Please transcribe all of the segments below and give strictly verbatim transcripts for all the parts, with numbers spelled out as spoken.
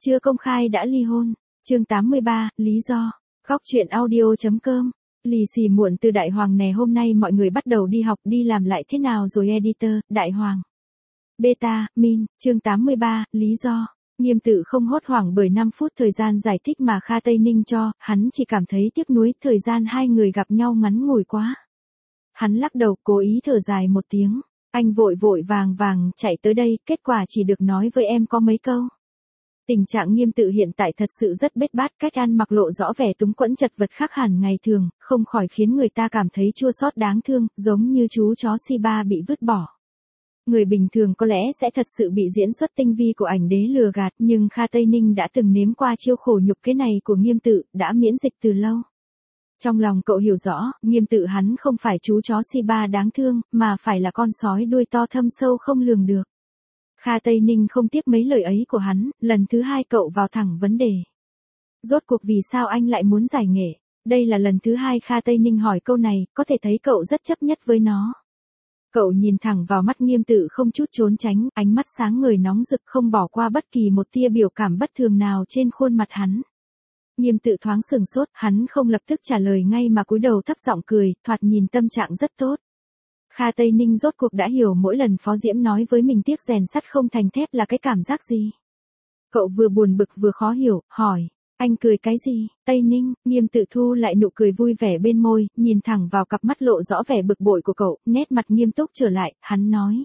Chưa công khai đã ly hôn. Chương tám mươi ba, lý do. Góc truyện audio.com. Lì xì muộn từ Đại Hoàng nè, hôm nay mọi người bắt đầu đi học đi làm lại thế nào rồi editor, Đại Hoàng. Beta, Min, chương tám mươi ba, lý do. Nghiêm Tự không hốt hoảng bởi năm phút thời gian giải thích mà Kha Tây Ninh cho, hắn chỉ cảm thấy tiếc nuối, thời gian hai người gặp nhau ngắn ngủi quá. Hắn lắc đầu, cố ý thở dài một tiếng, anh vội vội vàng vàng chạy tới đây, kết quả chỉ được nói với em có mấy câu. Tình trạng Nghiêm Tự hiện tại thật sự rất bết bát, cách ăn mặc lộ rõ vẻ túng quẫn chật vật khác hẳn ngày thường, không khỏi khiến người ta cảm thấy chua xót đáng thương, giống như chú chó Shiba bị vứt bỏ. Người bình thường có lẽ sẽ thật sự bị diễn xuất tinh vi của ảnh đế lừa gạt, nhưng Kha Tây Ninh đã từng nếm qua chiêu khổ nhục kế này của Nghiêm Tự, đã miễn dịch từ lâu. Trong lòng cậu hiểu rõ, Nghiêm Tự hắn không phải chú chó Shiba đáng thương, mà phải là con sói đuôi to thâm sâu không lường được. Kha Tây Ninh không tiếc mấy lời ấy của hắn, lần thứ hai cậu vào thẳng vấn đề. Rốt cuộc vì sao anh lại muốn giải nghệ? Đây là lần thứ hai Kha Tây Ninh hỏi câu này, có thể thấy cậu rất chấp nhất với nó. Cậu nhìn thẳng vào mắt Nghiêm Tự không chút trốn tránh, ánh mắt sáng ngời nóng rực không bỏ qua bất kỳ một tia biểu cảm bất thường nào trên khuôn mặt hắn. Nghiêm Tự thoáng sừng sốt, hắn không lập tức trả lời ngay mà cúi đầu thấp giọng cười, thoạt nhìn tâm trạng rất tốt. Kha Tây Ninh rốt cuộc đã hiểu mỗi lần Phó Diễm nói với mình tiếc rèn sắt không thành thép là cái cảm giác gì. Cậu vừa buồn bực vừa khó hiểu, hỏi, anh cười cái gì? Tây Ninh, Nghiêm Tự thu lại nụ cười vui vẻ bên môi, nhìn thẳng vào cặp mắt lộ rõ vẻ bực bội của cậu, nét mặt nghiêm túc trở lại, hắn nói.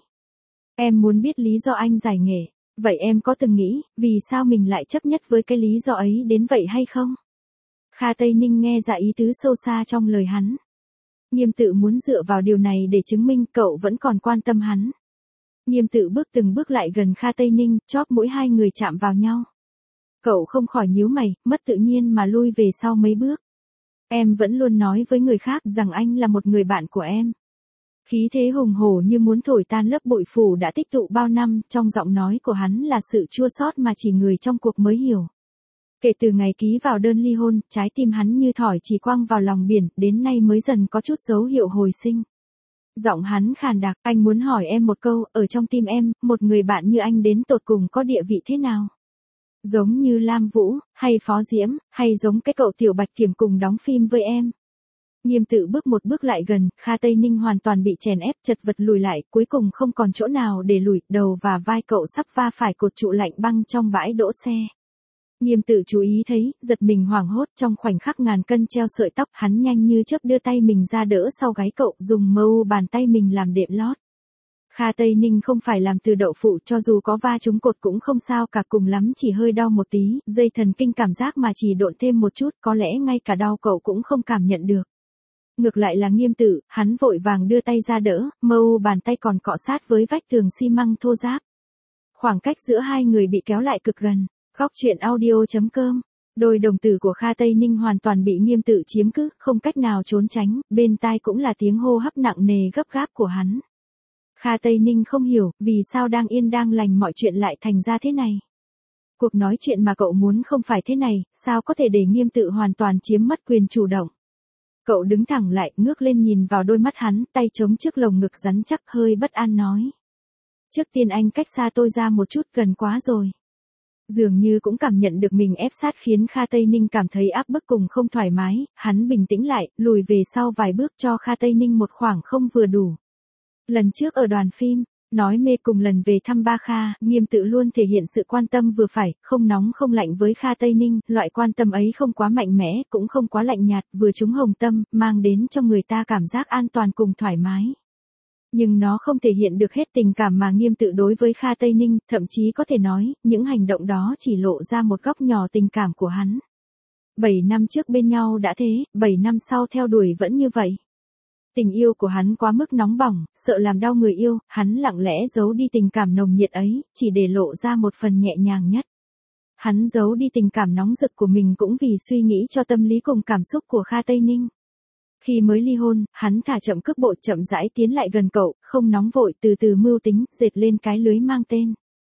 Em muốn biết lý do anh giải nghệ, vậy em có từng nghĩ, vì sao mình lại chấp nhất với cái lý do ấy đến vậy hay không? Kha Tây Ninh nghe ra ý tứ sâu xa trong lời hắn. Nghiêm Tự muốn dựa vào điều này để chứng minh cậu vẫn còn quan tâm hắn. Nghiêm Tự bước từng bước lại gần Kha Tây Ninh, chóp mũi hai người chạm vào nhau. Cậu không khỏi nhíu mày, mất tự nhiên mà lui về sau mấy bước. Em vẫn luôn nói với người khác rằng anh là một người bạn của em. Khí thế hùng hổ như muốn thổi tan lớp bụi phủ đã tích tụ bao năm, trong giọng nói của hắn là sự chua xót mà chỉ người trong cuộc mới hiểu. Kể từ ngày ký vào đơn ly hôn, trái tim hắn như thỏi chỉ quăng vào lòng biển, đến nay mới dần có chút dấu hiệu hồi sinh. Giọng hắn khàn đặc, anh muốn hỏi em một câu, ở trong tim em, một người bạn như anh đến tột cùng có địa vị thế nào? Giống như Lam Vũ, hay Phó Diễm, hay giống cái cậu Tiểu Bạch Kiểm cùng đóng phim với em? Nghiêm Tự bước một bước lại gần, Kha Tây Ninh hoàn toàn bị chèn ép chật vật lùi lại, cuối cùng không còn chỗ nào để lùi, đầu và vai cậu sắp va phải cột trụ lạnh băng trong bãi đỗ xe. Nghiêm Tự chú ý thấy, giật mình hoảng hốt, trong khoảnh khắc ngàn cân treo sợi tóc, hắn nhanh như chớp đưa tay mình ra đỡ sau gáy cậu, dùng mâu bàn tay mình làm đệm lót. Kha Tây Ninh không phải làm từ đậu phụ, cho dù có va trúng cột cũng không sao cả, cùng lắm chỉ hơi đau một tí, dây thần kinh cảm giác mà chỉ độn thêm một chút, có lẽ ngay cả đau cậu cũng không cảm nhận được. Ngược lại là Nghiêm Tự, hắn vội vàng đưa tay ra đỡ, mâu bàn tay còn cọ sát với vách tường xi măng thô ráp. Khoảng cách giữa hai người bị kéo lại cực gần. Góc truyện audio.com. Đôi đồng tử của Kha Tây Ninh hoàn toàn bị Nghiêm Tự chiếm cứ, không cách nào trốn tránh, bên tai cũng là tiếng hô hấp nặng nề gấp gáp của hắn. Kha Tây Ninh không hiểu, vì sao đang yên đang lành mọi chuyện lại thành ra thế này. Cuộc nói chuyện mà cậu muốn không phải thế này, sao có thể để Nghiêm Tự hoàn toàn chiếm mất quyền chủ động. Cậu đứng thẳng lại, ngước lên nhìn vào đôi mắt hắn, tay chống trước lồng ngực rắn chắc, hơi bất an nói. Trước tiên anh cách xa tôi ra một chút, gần quá rồi. Dường như cũng cảm nhận được mình ép sát khiến Kha Tây Ninh cảm thấy áp bức cùng không thoải mái, hắn bình tĩnh lại, lùi về sau vài bước cho Kha Tây Ninh một khoảng không vừa đủ. Lần trước ở đoàn phim, nói mê cùng lần về thăm ba Kha, Nghiêm Tự luôn thể hiện sự quan tâm vừa phải, không nóng không lạnh với Kha Tây Ninh, loại quan tâm ấy không quá mạnh mẽ, cũng không quá lạnh nhạt, vừa trúng hồng tâm, mang đến cho người ta cảm giác an toàn cùng thoải mái. Nhưng nó không thể hiện được hết tình cảm mà Nghiêm Tự đối với Kha Tây Ninh, thậm chí có thể nói, những hành động đó chỉ lộ ra một góc nhỏ tình cảm của hắn. Bảy năm trước bên nhau đã thế, bảy năm sau theo đuổi vẫn như vậy. Tình yêu của hắn quá mức nóng bỏng, sợ làm đau người yêu, hắn lặng lẽ giấu đi tình cảm nồng nhiệt ấy, chỉ để lộ ra một phần nhẹ nhàng nhất. Hắn giấu đi tình cảm nóng rực của mình cũng vì suy nghĩ cho tâm lý cùng cảm xúc của Kha Tây Ninh. Khi mới ly hôn, hắn thả chậm cước bộ chậm rãi tiến lại gần cậu, không nóng vội, từ từ mưu tính, dệt lên cái lưới mang tên.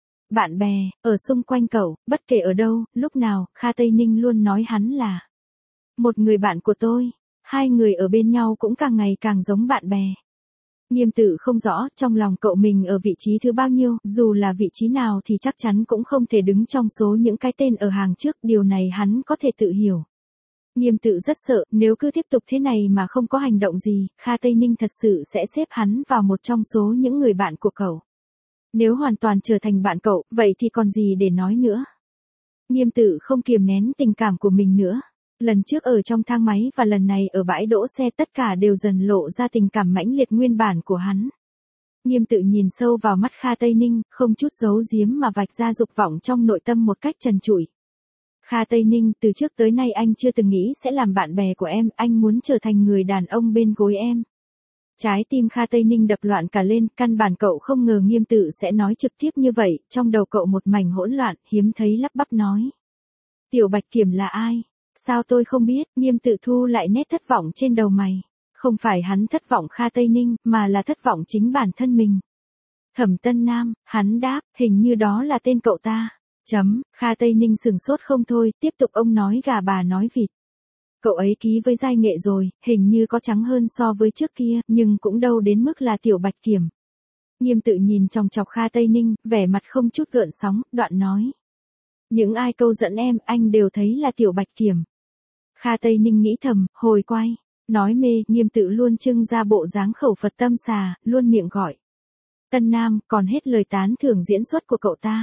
Bạn bè, ở xung quanh cậu, bất kể ở đâu, lúc nào, Kha Tây Ninh luôn nói hắn là một người bạn của tôi. Hai người ở bên nhau cũng càng ngày càng giống bạn bè. Nghiêm Tự không rõ, trong lòng cậu mình ở vị trí thứ bao nhiêu, dù là vị trí nào thì chắc chắn cũng không thể đứng trong số những cái tên ở hàng trước, điều này hắn có thể tự hiểu. Nghiêm Tự rất sợ, nếu cứ tiếp tục thế này mà không có hành động gì, Kha Tây Ninh thật sự sẽ xếp hắn vào một trong số những người bạn của cậu. Nếu hoàn toàn trở thành bạn cậu, vậy thì còn gì để nói nữa. Nghiêm Tự không kiềm nén tình cảm của mình nữa. Lần trước ở trong thang máy và lần này ở bãi đỗ xe tất cả đều dần lộ ra tình cảm mãnh liệt nguyên bản của hắn. Nghiêm Tự nhìn sâu vào mắt Kha Tây Ninh, không chút giấu giếm mà vạch ra dục vọng trong nội tâm một cách trần trụi. Kha Tây Ninh, từ trước tới nay anh chưa từng nghĩ sẽ làm bạn bè của em, anh muốn trở thành người đàn ông bên gối em. Trái tim Kha Tây Ninh đập loạn cả lên, căn bản cậu không ngờ Nghiêm Tự sẽ nói trực tiếp như vậy, trong đầu cậu một mảnh hỗn loạn, hiếm thấy lắp bắp nói. Tiểu Bạch Kiểm là ai? Sao tôi không biết? Nghiêm Tự thu lại nét thất vọng trên đầu mày. Không phải hắn thất vọng Kha Tây Ninh, mà là thất vọng chính bản thân mình. Thẩm Tân Nam, hắn đáp, hình như đó là tên cậu ta. Chấm, Kha Tây Ninh sừng sốt không thôi, tiếp tục ông nói gà bà nói vịt. Cậu ấy ký với Giai Nghệ rồi, hình như có trắng hơn so với trước kia, nhưng cũng đâu đến mức là Tiểu Bạch Kiểm. Nghiêm Tự nhìn chòng chọc Kha Tây Ninh, vẻ mặt không chút gợn sóng, đoạn nói. Những ai câu dẫn em, anh đều thấy là Tiểu Bạch Kiểm. Kha Tây Ninh nghĩ thầm, hồi quay, nói mê, Nghiêm Tự luôn trưng ra bộ dáng khẩu Phật tâm xà, luôn miệng gọi. Tân Nam, còn hết lời tán thưởng diễn xuất của cậu ta.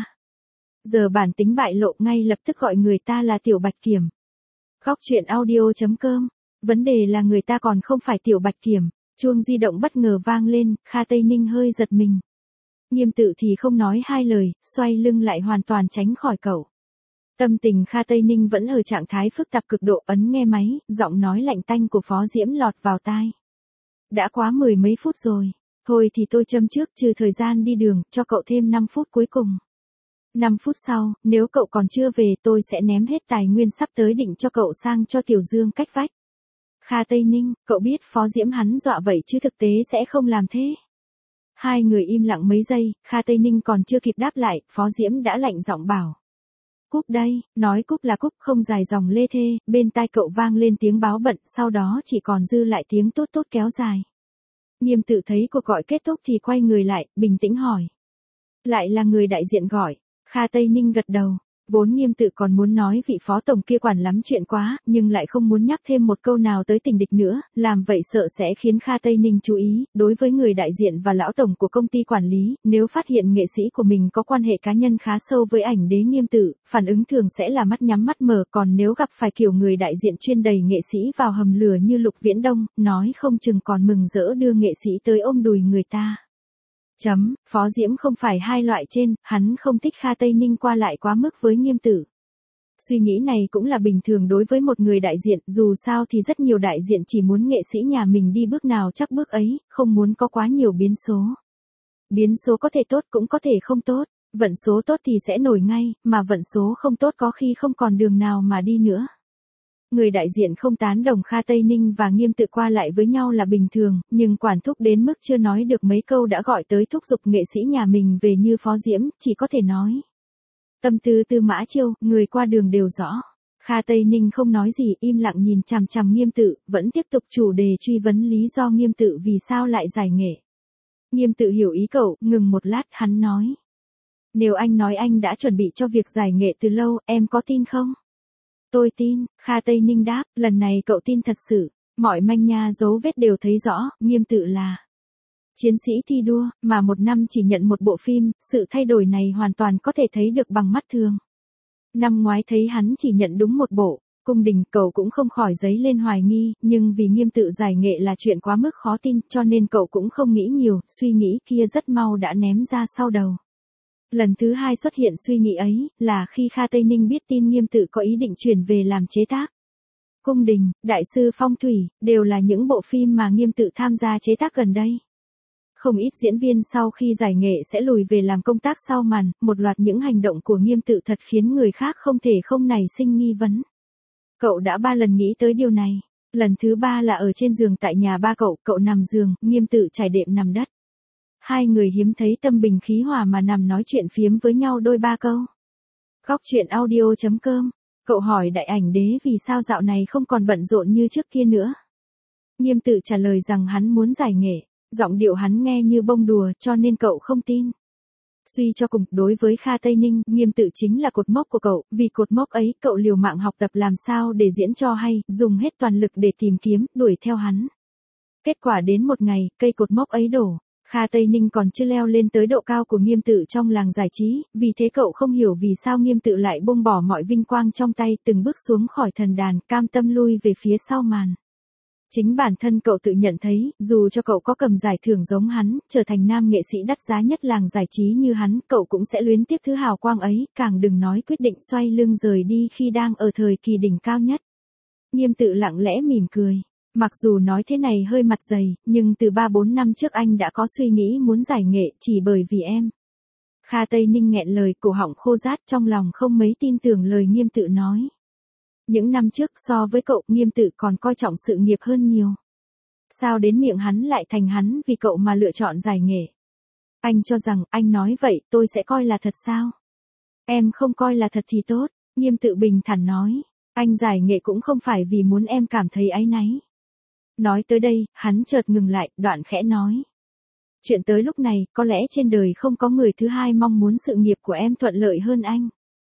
Giờ bản tính bại lộ, ngay lập tức gọi người ta là Tiểu Bạch Kiểm. Góc truyện audio chấm com. Vấn đề là người ta còn không phải Tiểu Bạch Kiểm. Chuông di động bất ngờ vang lên, Kha Tây Ninh hơi giật mình. Nghiêm Tự thì không nói hai lời, xoay lưng lại hoàn toàn tránh khỏi cậu. Tâm tình Kha Tây Ninh vẫn ở trạng thái phức tạp cực độ, ấn nghe máy, giọng nói lạnh tanh của Phó Diễm lọt vào tai. Đã quá mười mấy phút rồi, thôi thì tôi châm trước, trừ thời gian đi đường, cho cậu thêm năm phút cuối cùng. năm phút sau, nếu cậu còn chưa về tôi sẽ ném hết tài nguyên sắp tới định cho cậu sang cho Tiểu Dương cách vách. Kha Tây Ninh, cậu biết Phó Diễm hắn dọa vậy chứ thực tế sẽ không làm thế. Hai người im lặng mấy giây, Kha Tây Ninh còn chưa kịp đáp lại, Phó Diễm đã lạnh giọng bảo. Cúp đây, nói cúp là cúp, không dài dòng lê thê, bên tai cậu vang lên tiếng báo bận, sau đó chỉ còn dư lại tiếng tốt tốt kéo dài. Nghiêm Tự thấy cuộc gọi kết thúc thì quay người lại, bình tĩnh hỏi. Lại là người đại diện gọi. Kha Tây Ninh gật đầu. Vốn Nghiêm Tự còn muốn nói vị phó tổng kia quản lắm chuyện quá, nhưng lại không muốn nhắc thêm một câu nào tới tình địch nữa, làm vậy sợ sẽ khiến Kha Tây Ninh chú ý, đối với người đại diện và lão tổng của công ty quản lý, nếu phát hiện nghệ sĩ của mình có quan hệ cá nhân khá sâu với ảnh đế Nghiêm Tự, phản ứng thường sẽ là mắt nhắm mắt mở, còn nếu gặp phải kiểu người đại diện chuyên đầy nghệ sĩ vào hầm lửa như Lục Viễn Đông, nói không chừng còn mừng rỡ đưa nghệ sĩ tới ôm đùi người ta. Chấm, Phó Diễm không phải hai loại trên, hắn không thích Kha Tây Ninh qua lại quá mức với Nghiêm Tự. Suy nghĩ này cũng là bình thường đối với một người đại diện, dù sao thì rất nhiều đại diện chỉ muốn nghệ sĩ nhà mình đi bước nào chắc bước ấy, không muốn có quá nhiều biến số. Biến số có thể tốt cũng có thể không tốt, vận số tốt thì sẽ nổi ngay, mà vận số không tốt có khi không còn đường nào mà đi nữa. Người đại diện không tán đồng Kha Tây Ninh và Nghiêm Tự qua lại với nhau là bình thường, nhưng quản thúc đến mức chưa nói được mấy câu đã gọi tới thúc giục nghệ sĩ nhà mình về như Phó Diễm, chỉ có thể nói. Tâm tư Tư Mã Chiêu, người qua đường đều rõ. Kha Tây Ninh không nói gì, im lặng nhìn chằm chằm Nghiêm Tự, vẫn tiếp tục chủ đề truy vấn lý do Nghiêm Tự vì sao lại giải nghệ. Nghiêm Tự hiểu ý cậu, ngừng một lát, hắn nói. Nếu anh nói anh đã chuẩn bị cho việc giải nghệ từ lâu, em có tin không? Tôi tin, Kha Tây Ninh đáp, lần này cậu tin thật sự, mọi manh nha dấu vết đều thấy rõ, Nghiêm Tự là chiến sĩ thi đua, mà một năm chỉ nhận một bộ phim, sự thay đổi này hoàn toàn có thể thấy được bằng mắt thường. Năm ngoái thấy hắn chỉ nhận đúng một bộ, Cung Đình, cậu cũng không khỏi dấy lên hoài nghi, nhưng vì Nghiêm Tự giải nghệ là chuyện quá mức khó tin, cho nên cậu cũng không nghĩ nhiều, suy nghĩ kia rất mau đã ném ra sau đầu. Lần thứ hai xuất hiện suy nghĩ ấy, là khi Kha Tây Ninh biết tin Nghiêm Tự có ý định chuyển về làm chế tác. Cung Đình, Đại sư Phong Thủy, đều là những bộ phim mà Nghiêm Tự tham gia chế tác gần đây. Không ít diễn viên sau khi giải nghệ sẽ lùi về làm công tác sau màn, một loạt những hành động của Nghiêm Tự thật khiến người khác không thể không nảy sinh nghi vấn. Cậu đã ba lần nghĩ tới điều này. Lần thứ ba là ở trên giường tại nhà ba cậu, cậu nằm giường, Nghiêm Tự trải đệm nằm đất. Hai người hiếm thấy tâm bình khí hòa mà nằm nói chuyện phiếm với nhau đôi ba câu. Góc truyện audio chấm com. Cậu hỏi đại ảnh đế vì sao dạo này không còn bận rộn như trước kia nữa. Nghiêm Tự trả lời rằng hắn muốn giải nghệ. Giọng điệu hắn nghe như bông đùa cho nên cậu không tin. Suy cho cùng, đối với Kha Tây Ninh, Nghiêm Tự chính là cột mốc của cậu, vì cột mốc ấy, cậu liều mạng học tập làm sao để diễn cho hay, dùng hết toàn lực để tìm kiếm, đuổi theo hắn. Kết quả đến một ngày, cây cột mốc ấy đổ. Kha Tây Ninh còn chưa leo lên tới độ cao của Nghiêm Tự trong làng giải trí, vì thế cậu không hiểu vì sao Nghiêm Tự lại buông bỏ mọi vinh quang trong tay, từng bước xuống khỏi thần đàn, cam tâm lui về phía sau màn. Chính bản thân cậu tự nhận thấy, dù cho cậu có cầm giải thưởng giống hắn, trở thành nam nghệ sĩ đắt giá nhất làng giải trí như hắn, cậu cũng sẽ luyến tiếc thứ hào quang ấy, càng đừng nói quyết định xoay lưng rời đi khi đang ở thời kỳ đỉnh cao nhất. Nghiêm Tự lặng lẽ mỉm cười. Mặc dù nói thế này hơi mặt dày, nhưng từ ba bốn năm trước anh đã có suy nghĩ muốn giải nghệ chỉ bởi vì em. Kha Tây Ninh nghẹn lời, cổ họng khô rát, trong lòng không mấy tin tưởng lời Nghiêm Tự nói. Những năm trước so với cậu, Nghiêm Tự còn coi trọng sự nghiệp hơn nhiều. Sao đến miệng hắn lại thành hắn vì cậu mà lựa chọn giải nghệ? Anh cho rằng anh nói vậy tôi sẽ coi là thật sao? Em không coi là thật thì tốt, Nghiêm Tự bình thản nói. Anh giải nghệ cũng không phải vì muốn em cảm thấy áy náy. Nói tới đây, hắn chợt ngừng lại, đoạn khẽ nói. Chuyện tới lúc này, có lẽ trên đời không có người thứ hai mong muốn sự nghiệp của em thuận lợi hơn anh.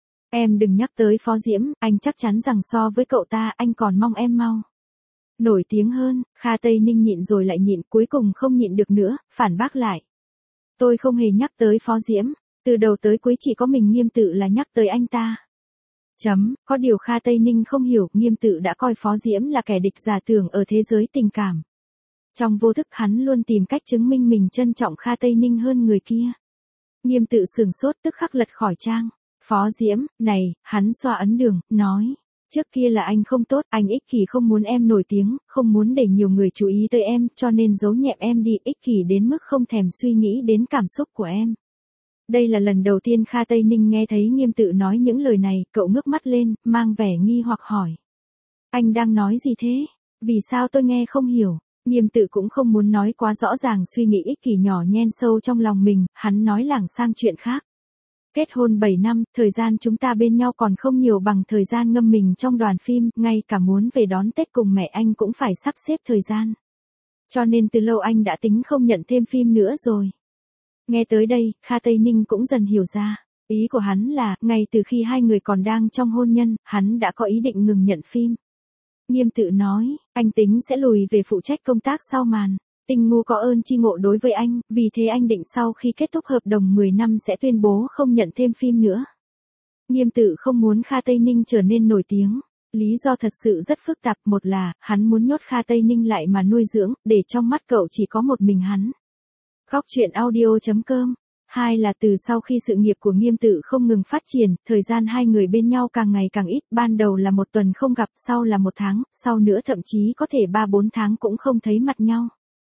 Em đừng nhắc tới Phó Diễm, anh chắc chắn rằng so với cậu ta, anh còn mong em mau nổi tiếng hơn. Kha Tây Ninh nhịn rồi lại nhịn, cuối cùng không nhịn được nữa, phản bác lại. Tôi không hề nhắc tới Phó Diễm, từ đầu tới cuối chỉ có mình Nghiêm Tự là nhắc tới anh ta. Chấm, có điều Kha Tây Ninh không hiểu, Nghiêm Tự đã coi Phó Diễm là kẻ địch giả tưởng ở thế giới tình cảm. Trong vô thức hắn luôn tìm cách chứng minh mình trân trọng Kha Tây Ninh hơn người kia. Nghiêm Tự sửng sốt, tức khắc lật khỏi trang. Phó Diễm, này, hắn xoa ấn đường, nói. Trước kia là anh không tốt, anh ích kỷ không muốn em nổi tiếng, không muốn để nhiều người chú ý tới em, cho nên giấu nhẹm em đi, ích kỷ đến mức không thèm suy nghĩ đến cảm xúc của em. Đây là lần đầu tiên Kha Tây Ninh nghe thấy Nghiêm Tự nói những lời này, cậu ngước mắt lên, mang vẻ nghi hoặc hỏi. Anh đang nói gì thế? Vì sao tôi nghe không hiểu? Nghiêm Tự cũng không muốn nói quá rõ ràng suy nghĩ ích kỷ nhỏ nhen sâu trong lòng mình, hắn nói lảng sang chuyện khác. Kết hôn bảy năm, thời gian chúng ta bên nhau còn không nhiều bằng thời gian ngâm mình trong đoàn phim, ngay cả muốn về đón Tết cùng mẹ anh cũng phải sắp xếp thời gian. Cho nên từ lâu anh đã tính không nhận thêm phim nữa rồi. Nghe tới đây, Kha Tây Ninh cũng dần hiểu ra. Ý của hắn là, ngay từ khi hai người còn đang trong hôn nhân, hắn đã có ý định ngừng nhận phim. Nghiêm Tự nói, anh tính sẽ lùi về phụ trách công tác sau màn. Tình ngu có ơn chi ngộ đối với anh, vì thế anh định sau khi kết thúc hợp đồng mười năm sẽ tuyên bố không nhận thêm phim nữa. Nghiêm Tự không muốn Kha Tây Ninh trở nên nổi tiếng. Lý do thật sự rất phức tạp, một là, hắn muốn nhốt Kha Tây Ninh lại mà nuôi dưỡng, để trong mắt cậu chỉ có một mình hắn. Góc truyện audio chấm com. Hai là từ sau khi sự nghiệp của Nghiêm Tự không ngừng phát triển, thời gian hai người bên nhau càng ngày càng ít, ban đầu là một tuần không gặp, sau là một tháng, sau nữa thậm chí có thể ba bốn tháng cũng không thấy mặt nhau.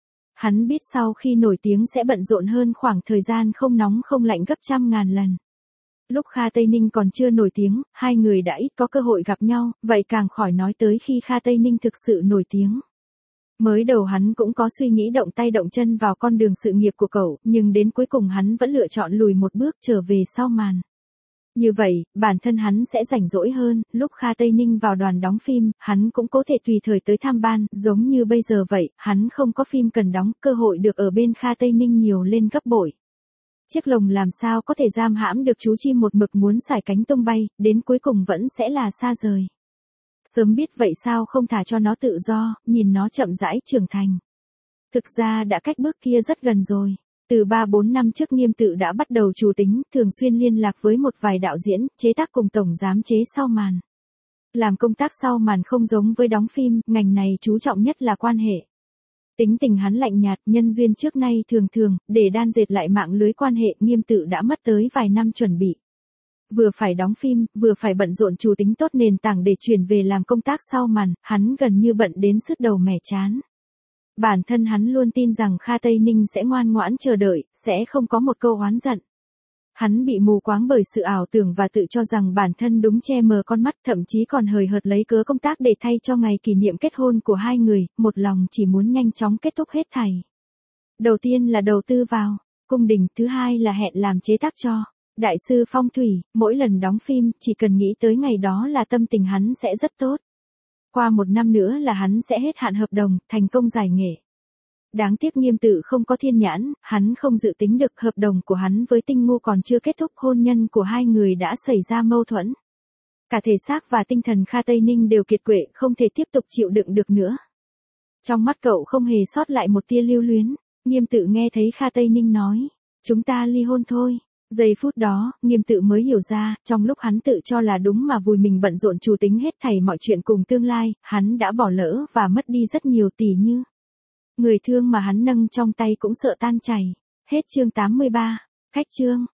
Hắn biết sau khi nổi tiếng sẽ bận rộn hơn khoảng thời gian không nóng không lạnh gấp trăm ngàn lần. Lúc Kha Tây Ninh còn chưa nổi tiếng, hai người đã ít có cơ hội gặp nhau, vậy càng khỏi nói tới khi Kha Tây Ninh thực sự nổi tiếng. Mới đầu hắn cũng có suy nghĩ động tay động chân vào con đường sự nghiệp của cậu, nhưng đến cuối cùng hắn vẫn lựa chọn lùi một bước trở về sau màn. Như vậy, bản thân hắn sẽ rảnh rỗi hơn, lúc Kha Tây Ninh vào đoàn đóng phim, hắn cũng có thể tùy thời tới tham ban, giống như bây giờ vậy, hắn không có phim cần đóng, cơ hội được ở bên Kha Tây Ninh nhiều lên gấp bội. Chiếc lồng làm sao có thể giam hãm được chú chim một mực muốn xải cánh tung bay, đến cuối cùng vẫn sẽ là xa rời. Sớm biết vậy sao không thả cho nó tự do, nhìn nó chậm rãi trưởng thành. Thực ra đã cách bước kia rất gần rồi. Từ ba bốn năm trước Nghiêm Tự đã bắt đầu chủ tính, thường xuyên liên lạc với một vài đạo diễn, chế tác cùng tổng giám chế sau màn. Làm công tác sau màn không giống với đóng phim, ngành này chú trọng nhất là quan hệ. Tính tình hắn lạnh nhạt, nhân duyên trước nay thường thường, để đan dệt lại mạng lưới quan hệ, Nghiêm Tự đã mất tới vài năm chuẩn bị. Vừa phải đóng phim, vừa phải bận rộn chủ tính tốt nền tảng để chuyển về làm công tác sau màn, hắn gần như bận đến sứt đầu mẻ chán. Bản thân hắn luôn tin rằng Kha Tây Ninh sẽ ngoan ngoãn chờ đợi, sẽ không có một câu oán giận. Hắn bị mù quáng bởi sự ảo tưởng và tự cho rằng bản thân đúng che mờ con mắt, thậm chí còn hời hợt lấy cớ công tác để thay cho ngày kỷ niệm kết hôn của hai người, một lòng chỉ muốn nhanh chóng kết thúc hết thảy. Đầu tiên là đầu tư vào cung đình, thứ hai là hẹn làm chế tác cho đại sư phong thủy, mỗi lần đóng phim, chỉ cần nghĩ tới ngày đó là tâm tình hắn sẽ rất tốt. Qua một năm nữa là hắn sẽ hết hạn hợp đồng, thành công giải nghệ. Đáng tiếc Nghiêm Tự không có thiên nhãn, hắn không dự tính được hợp đồng của hắn với Tinh Ngu còn chưa kết thúc, hôn nhân của hai người đã xảy ra mâu thuẫn. Cả thể xác và tinh thần Kha Tây Ninh đều kiệt quệ, không thể tiếp tục chịu đựng được nữa. Trong mắt cậu không hề sót lại một tia lưu luyến. Nghiêm Tự nghe thấy Kha Tây Ninh nói, chúng ta ly hôn thôi. Giây phút đó, Nghiêm Tự mới hiểu ra, trong lúc hắn tự cho là đúng mà vùi mình bận rộn chủ tính hết thảy mọi chuyện cùng tương lai, hắn đã bỏ lỡ và mất đi rất nhiều tỷ như. Người thương mà hắn nâng trong tay cũng sợ tan chảy. Hết chương tám mươi ba. Khách chương.